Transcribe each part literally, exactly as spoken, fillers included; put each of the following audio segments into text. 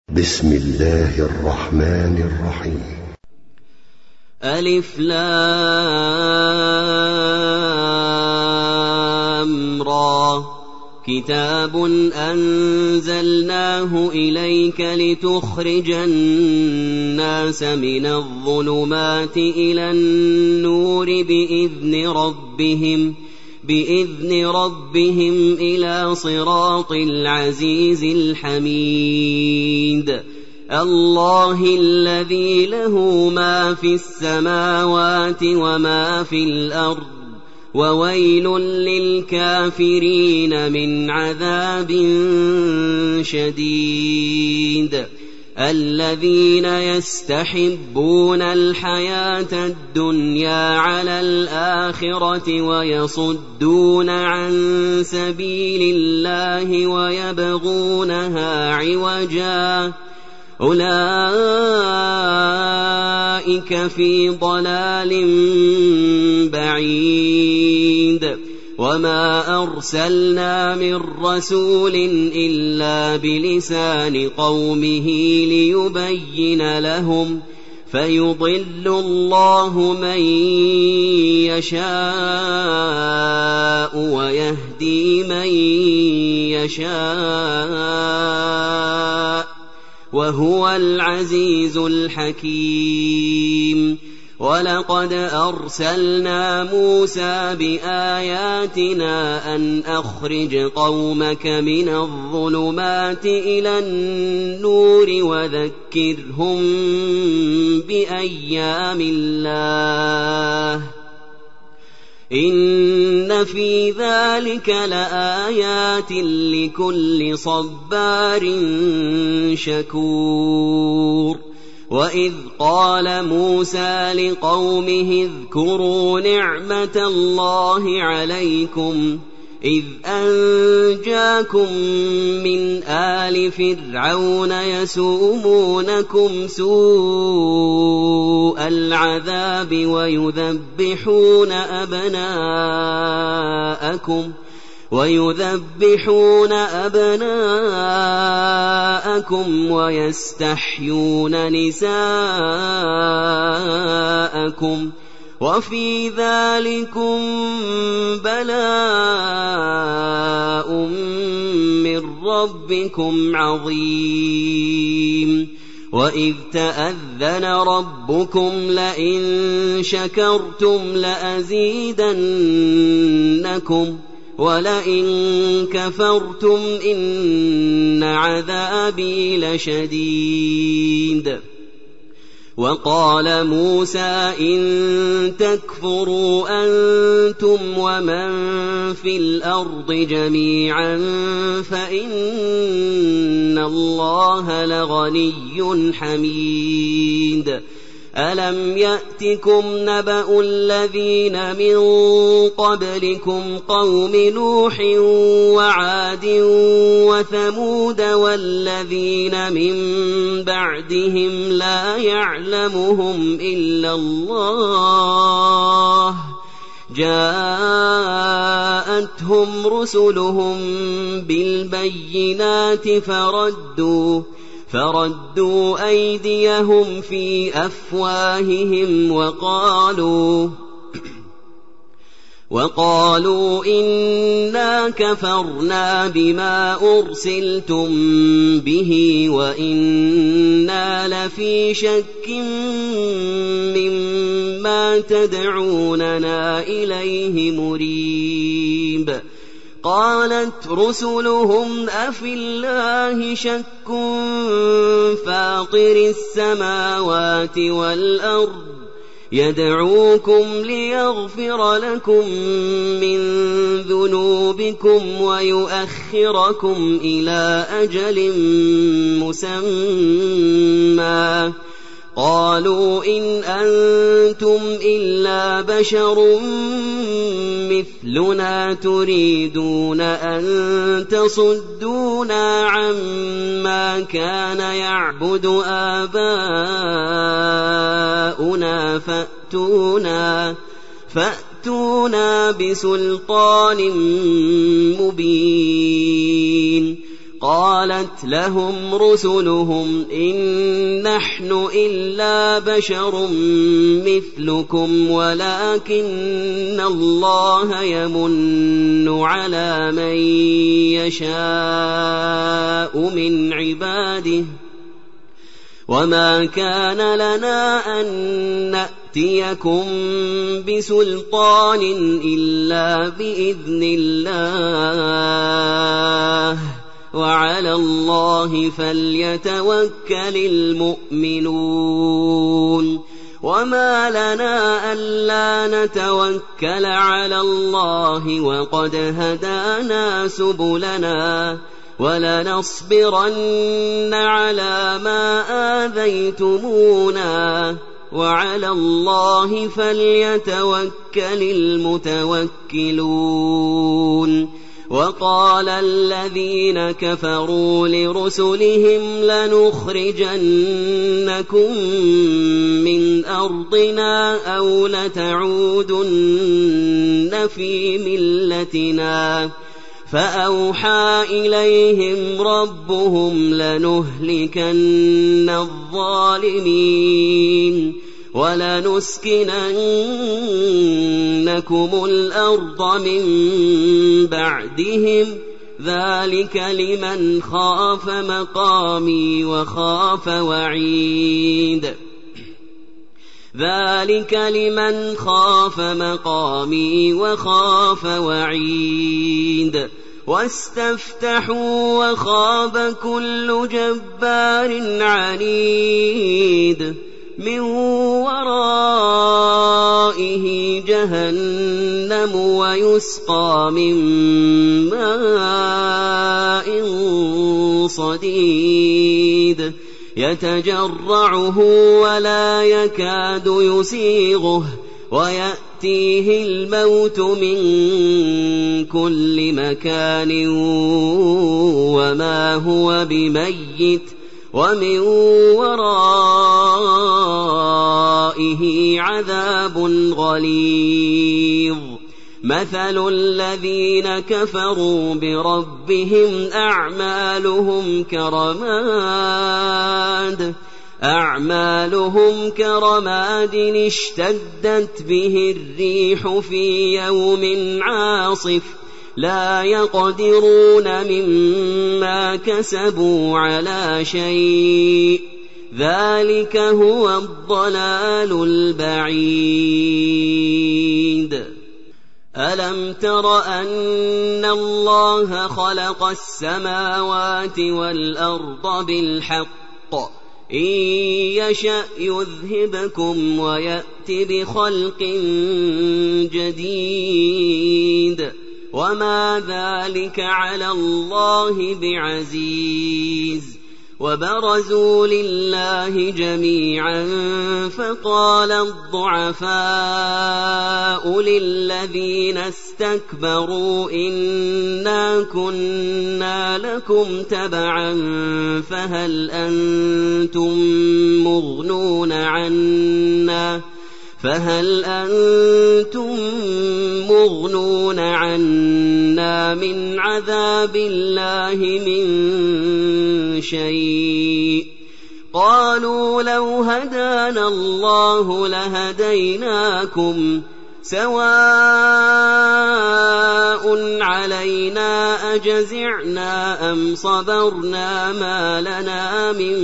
بسم الله الرحمن الرحيم. ألف لام را كتاب أنزلناه إليك لتخرج الناس من الظلمات إلى النور بإذن ربهم بإذن ربهم إلى صراط العزيز الحميد. الله الذي له ما في السماوات وما في الأرض وويل للكافرين من عذاب شديد. الذين يستحبون الحياة الدنيا على الآخرة ويصدون عن سبيل الله ويبغونها عوجا أولئك في ضلال بعيد. وما أرسلنا من رسول إلا بلسان قومه ليبين لهم فيضل الله من يشاء ويهدي من يشاء وهو العزيز الحكيم. ولقد أرسلنا موسى بآياتنا أن أخرج قومك من الظلمات إلى النور وذكرهم بأيام الله إن في ذلك لآيات لكل صبار شكور. وإذ قال موسى لقومه اذكروا نعمة الله عليكم إذ أنجاكم من آل فرعون يسومونكم سوء العذاب ويذبحون أبناءكم ويذبحون أبناءكم ويستحيون نساءكم وفي ذلكم بلاء من ربكم عظيم. وإذ تأذن ربكم لئن شكرتم لأزيدنكم ولئن كفرتم إن عذابي لشديد. وقال موسى إن تكفروا أنتم ومن في الأرض جميعا فإن الله لغني حميد. ألم يأتكم نبأ الذين من قبلكم قوم نوح وعاد وثمود والذين من بعدهم لا يعلمهم إلا الله جاءتهم رسلهم بالبينات فردوا فردوا أيديهم في أفواههم وقالوا وقالوا إنا كفرنا بما أرسلتم به وإنا لفي شك مما تدعوننا إليه مريب. قالت رسلهم أفي الله شك فاطر السماوات والأرض يدعوكم ليغفر لكم من ذنوبكم ويؤخركم إلى أجل مسمى. قالوا إن أنتم إلا بشر مثلنا تريدون أن تصدونا عما كان يعبد آباؤنا فأتونا فأتونا بسلطان مبين. قالت لهم رسلهم إن نحن إلا بشر مثلكم ولكن الله يمن على من يشاء من عباده وما كان لنا أن نأتيكم بسلطان إلا بإذن الله وعلى الله فليتوكل المؤمنون وما لنا ألا نتوكل على الله وقد هدانا سبلنا ولنصبرن على ما آذيتمونا وعلى الله فليتوكل المتوكلون وقال الذين كفروا لرسلهم لنخرجنكم من أرضنا أو لتعودن في ملتنا فأوحى إليهم ربهم لنهلكن الظالمين ولنسكننكم الأرض من بعدهم ذلك لمن خاف مقامي وخاف وعيد ذلك لمن خاف مقامي وخاف وعيد واستفتحوا وخاب كل جبار عنيد من ورائه جهنم ويسقى من ماء صديد يتجرعه ولا يكاد يسيغه ويأتيه الموت من كل مكان وما هو بميت ومن ورائه عذاب غليظ مثل الذين كفروا بربهم أعمالهم كرماد أعمالهم كرماد اشتدت به الريح في يوم عاصف لا يقدرون مما كسبوا على شيء ذلك هو الضلال البعيد ألم تر أن الله خلق السماوات والأرض بالحق إن يشأ يذهبكم ويأت بخلق جديد وما ذلك على الله بعزيز وبرزوا لله جميعا فقال الضعفاء للذين استكبروا إنا كنا لكم تبعا فهل أنتم مغنون عنا فهل أنتم مغنون عنا من عذاب الله من شيء قالوا لو هدانا الله لهديناكم سواء علينا أجزعنا أم صبرنا ما لنا من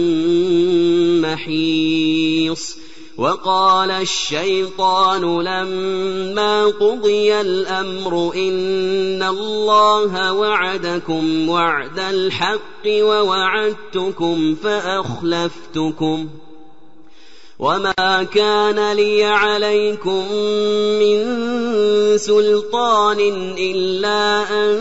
محيص وقال الشيطان لما قضي الأمر إن الله وعدكم وعد الحق ووعدتكم فأخلفتكم وما كان لي عليكم من سلطان إلا أن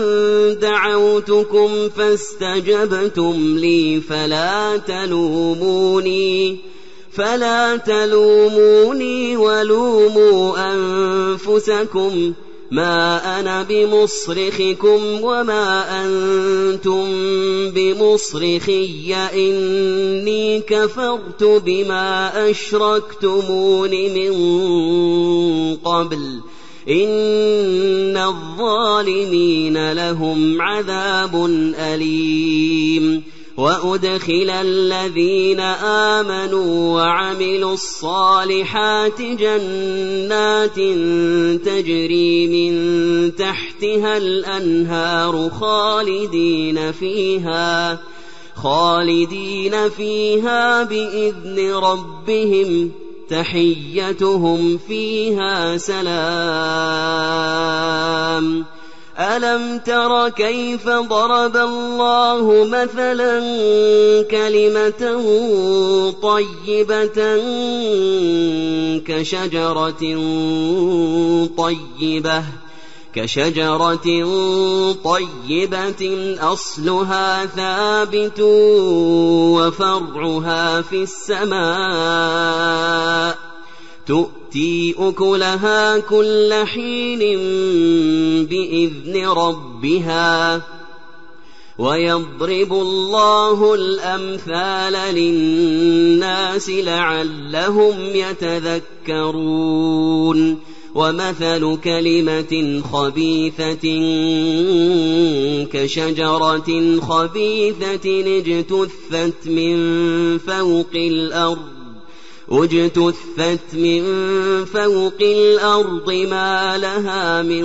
دعوتكم فاستجبتم لي فلا تلوموني فلا تلوموني ولوموا أنفسكم ما أنا بمصرخكم وما أنتم بمصرخي إني كفرت بما أشركتمون من قبل إن الظالمين لهم عذاب أليم وأدخل الذين آمنوا وعملوا الصالحات جنات تجري من تحتها الأنهار خالدين فيها خالدين فيها بإذن ربهم تحيتهم فيها سلام ألم تر كيف ضرب الله مثلا كلمة طيبة كشجرة طيبة كشجرة طيبة أصلها ثابت وفرعها في السماء تؤتي أكلها كل حين بإذن ربها ويضرب الله الأمثال للناس لعلهم يتذكرون ومثل كلمة خبيثة كشجرة خبيثة اجتثت من فوق الأرض اجتثت من فوق الأرض ما لها من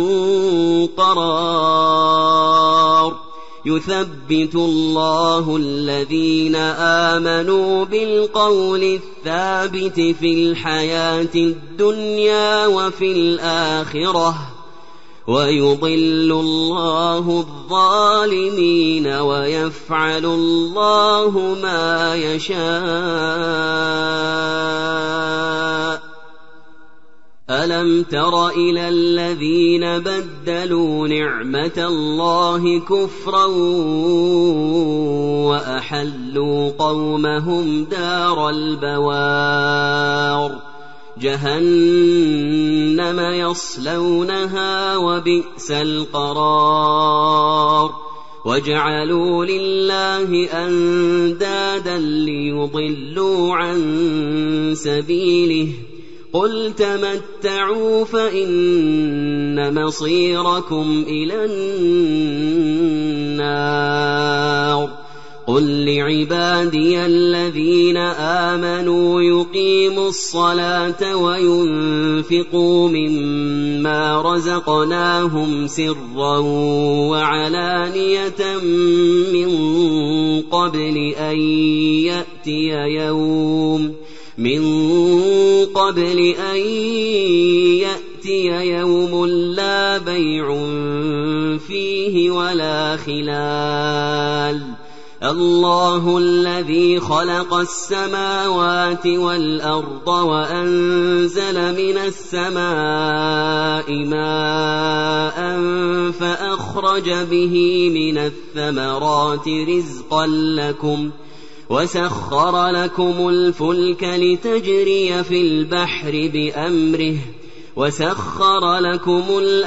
قرار يثبت الله الذين آمنوا بالقول الثابت في الحياة الدنيا وفي الآخرة ويضل الله الظالمين ويفعل الله ما يشاء ألم تر إلى الذين بدلوا نعمة الله كفرا وأحلوا قومهم دار البوار جهنم يصلونها وبئس القرار وجعلوا لله أندادا ليضلوا عن سبيله قل تمتعوا فإن مصيركم إلى النار قل لعبادي الذين آمنوا يقيموا الصلاة وينفقوا مما رزقناهم سرا وعلانية من قبل أن يأتي يوم من قبل أن يأتي يوم لا بيع فيه ولا خلال الله الذي خلق السماوات والأرض وأنزل من السماء ماء فأخرج به من الثمرات رزقا لكم وسخر لكم الفلك لتجري في البحر بأمره وسخر لكم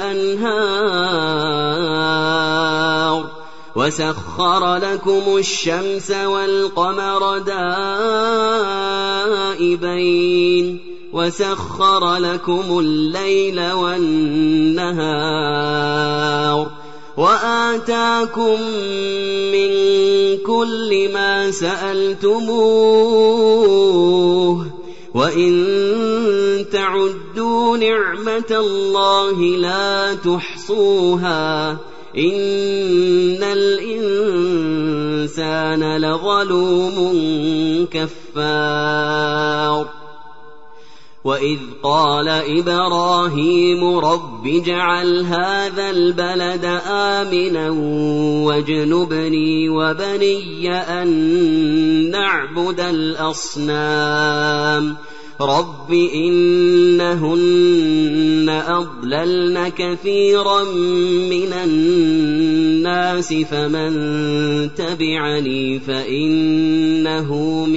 الأنهار وسخر لكم الشمس والقمر دائبين وسخر لكم الليل والنهار وآتاكم من كل ما سألتموه وإن تعدوا نعمة الله لا تحصوها إن الإنسان لظلوم كفار وإذ قال إبراهيم رب اجعل هذا البلد آمنا واجنبني وبني أن نعبد الأصنام رب إنهن أضللن كثيرا من الناس فمن تبعني فإنه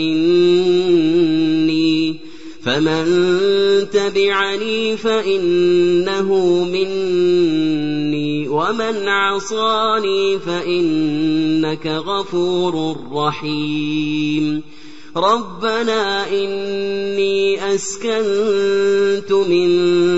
مني فمن تبعني فإنه مني ومن عصاني فإنك غفور رحيم ربنا إني أسكنت من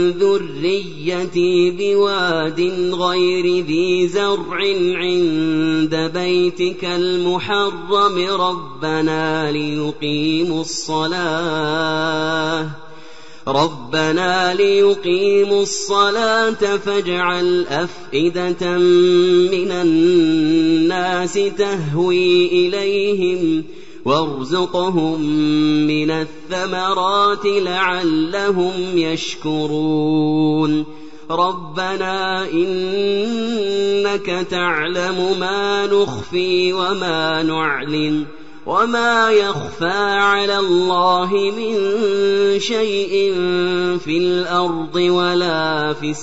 ذريتي بواد غير ذي زرع عند بيتك المحرم ربنا ليقيموا الصلاة ربنا ليقيموا الصلاة فاجعل أفئدة من الناس تهوي إليهم وارزقهم من الثمرات لعلهم يشكرون ربنا إنك تعلم ما نخفي وما نعلن وما يخفى على الله من شيء في الأرض ولا في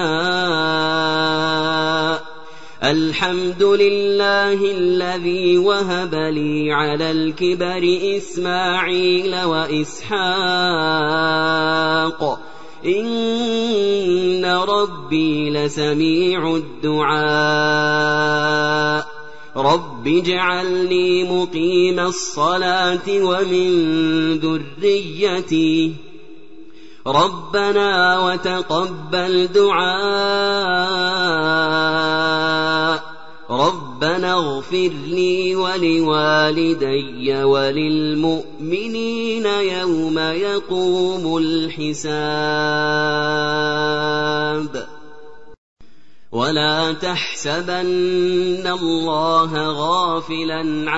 السماء الحمد لله الذي وهب لي على الكبر إسماعيل وإسحاق إن ربي لسميع الدعاء رب اجعلني مقيم الصلاة ومن ذريتي ربنا وتقبل دعاء ربنا اغفر لي ولوالدي وللمؤمنين يوم يقوم الحساب ولا تحسبن الله غافلا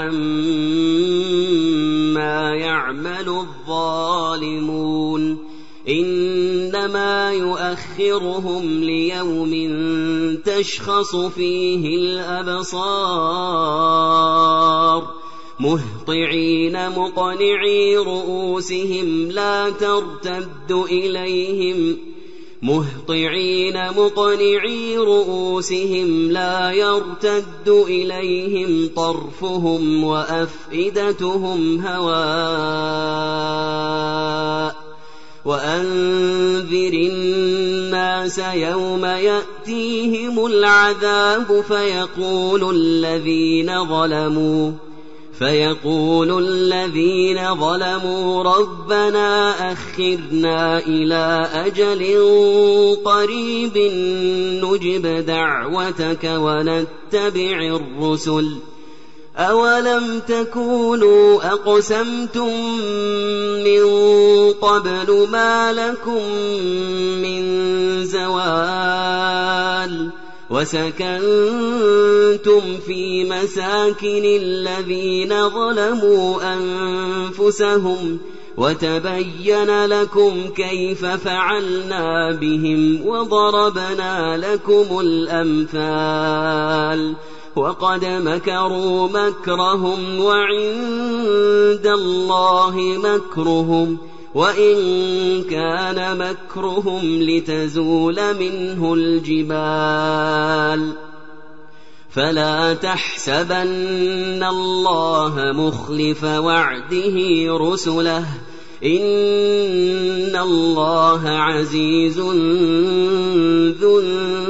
عما يعمل الظالمون إنما يؤخرهم ليوم تشخص فيه الأبصار مهطعين مقنعي رؤوسهم لا ترتد إليهم مهطعين مقنعي رؤوسهم لا يرتد إليهم طرفهم وأفئدتهم هواء وأنذر الناس يوم يأتيهم العذاب فيقول الذين ظلموا فيقول الذين ظلموا ربنا أخرنا إلى أجل قريب نجب دعوتك ونتبع الرسل أولم تكونوا أقسمتم من قبل ما لكم من زوال وسكنتم في مساكن الذين ظلموا أنفسهم وتبين لكم كيف فعلنا بهم وضربنا لكم الأمثال وقد مكروا مكرهم وعند الله مكرهم وإن كان مكرهم لتزول منه الجبال فلا تحسبن الله مخلف وعده رسله إن الله عزيز ذو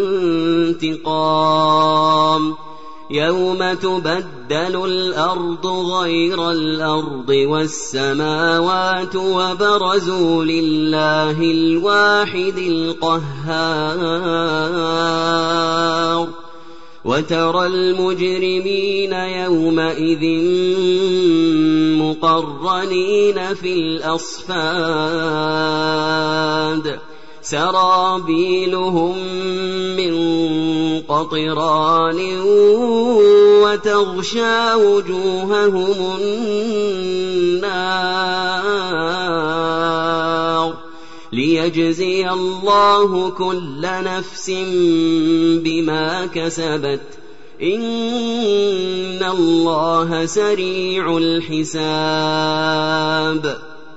انتقام يوم تبدل الأرض غير الأرض والسماوات وبرزوا لله الواحد القهار وترى المجرمين يومئذ مقرنين في الأصفاد سرابيلهم من قطران وتغشى وجوههم النار ليجزي الله كل نفس بما كسبت إن الله سريع الحساب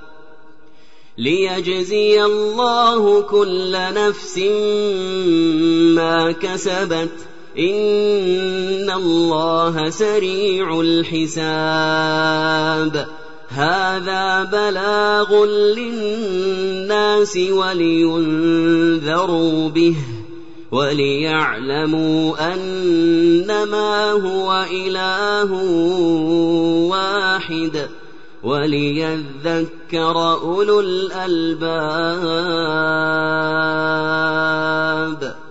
ليجزي الله كل نفس ما كسبت إن الله سريع الحساب هذا بلاغ للناس ولينذروا به وليعلموا أنما هو إله واحد وليذكر أولو الألباب.